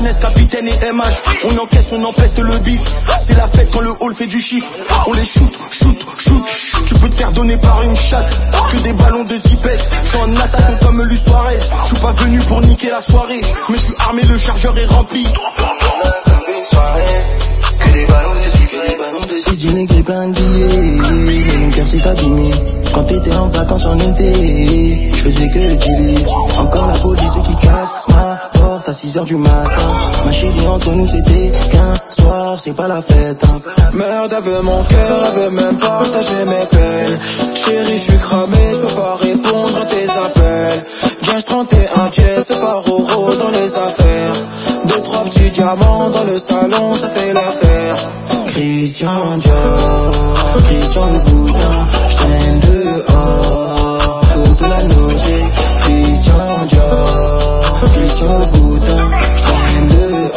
Ernest, capitaine et MH. On encaisse, on empeste le beat. C'est la fête quand le hall fait du chiffre. On les shoot. Tu peux te faire donner par une chatte. Que des ballons de zipette. J'suis en attaque comme Luis Suarez. J'suis pas venu pour niquer la soirée, mais j'suis armé, le chargeur est rempli. Que des ballons de zipette. Du nègre et plein de billets, mais mon cœur s'est abîmé. Quand t'étais en vacances en été, je faisais que le dealer. Encore la police qui casse ma porte à 6h du matin. Ma chérie, entre nous c'était qu'un soir, c'est pas la fête hein. Merde, elle veut mon cœur, elle veut même partager mes peines. Chérie, je suis cramé, je peux pas répondre à tes appels. Gage 31 pièces, c'est pas roro dans les affaires. 2-3 petits diamants dans le salon, ça fait l'affaire. Christian Dior, Christian le Boutin, j'traîne dehors, toute la noche. Christian Dior, Christian le Boutin, j'traîne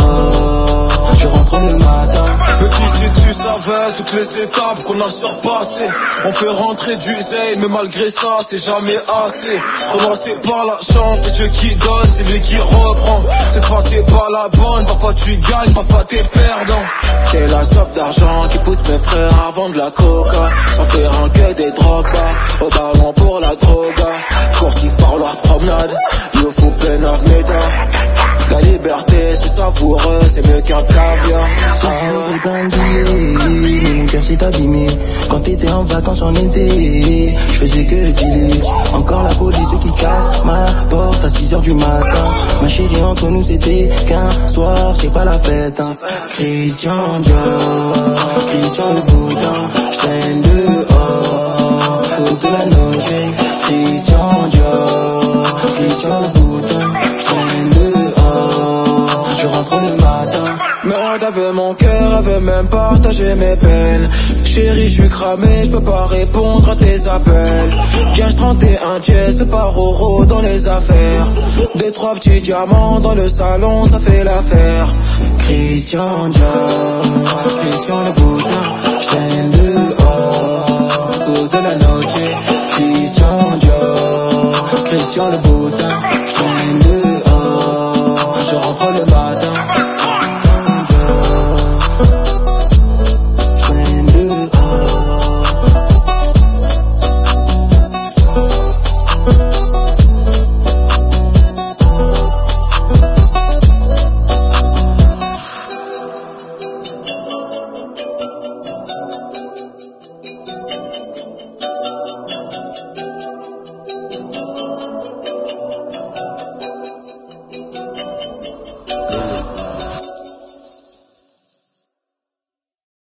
dehors, je rentre le matin. Petit, si tu savais toutes les étapes qu'on a surpassées. On fait rentrer du zèle, mais malgré ça, c'est jamais assez. Renoncé par la chance, c'est Dieu qui donne, c'est lui qui reprend. C'est passé par la bonne, parfois tu gagnes, parfois t'es perdant. J'ai la soif d'argent qui pousse mes frères à vendre la coca. Sans terrain que des drogues, au ballon pour la droga. Coursif par la promenade, you faut plein of méta. La liberté c'est savoureux, c'est mieux qu'un caviar. J'ai plein de billets, mais mon cœur s'est abîmé. Quand t'étais en vacances en été, je faisais que dealer. Encore la police qui casse ma porte à 6h du matin. Ma chérie, entre nous c'était qu'un soir, c'est pas la fête hein. Christian Dior, Christian le Boutin, j'traîne dehors, toute la noche. Christian Dior, Christian le Boutin, j'traîne dehors, je rentre le matin. Merde, elle veut mon cœur, elle veut même partager mes peines. Chérie, je suis cramé, je peux pas répondre à tes appels. Gage 31 pièces, c'est pas roro dans les affaires. 2-3 petits diamants dans le salon, ça fait l'affaire. Christian Dior, Christian le Boutin, j'traîne dehors, toute la noche. Christian Dior, Christian le Boutin, j'traîne dehors.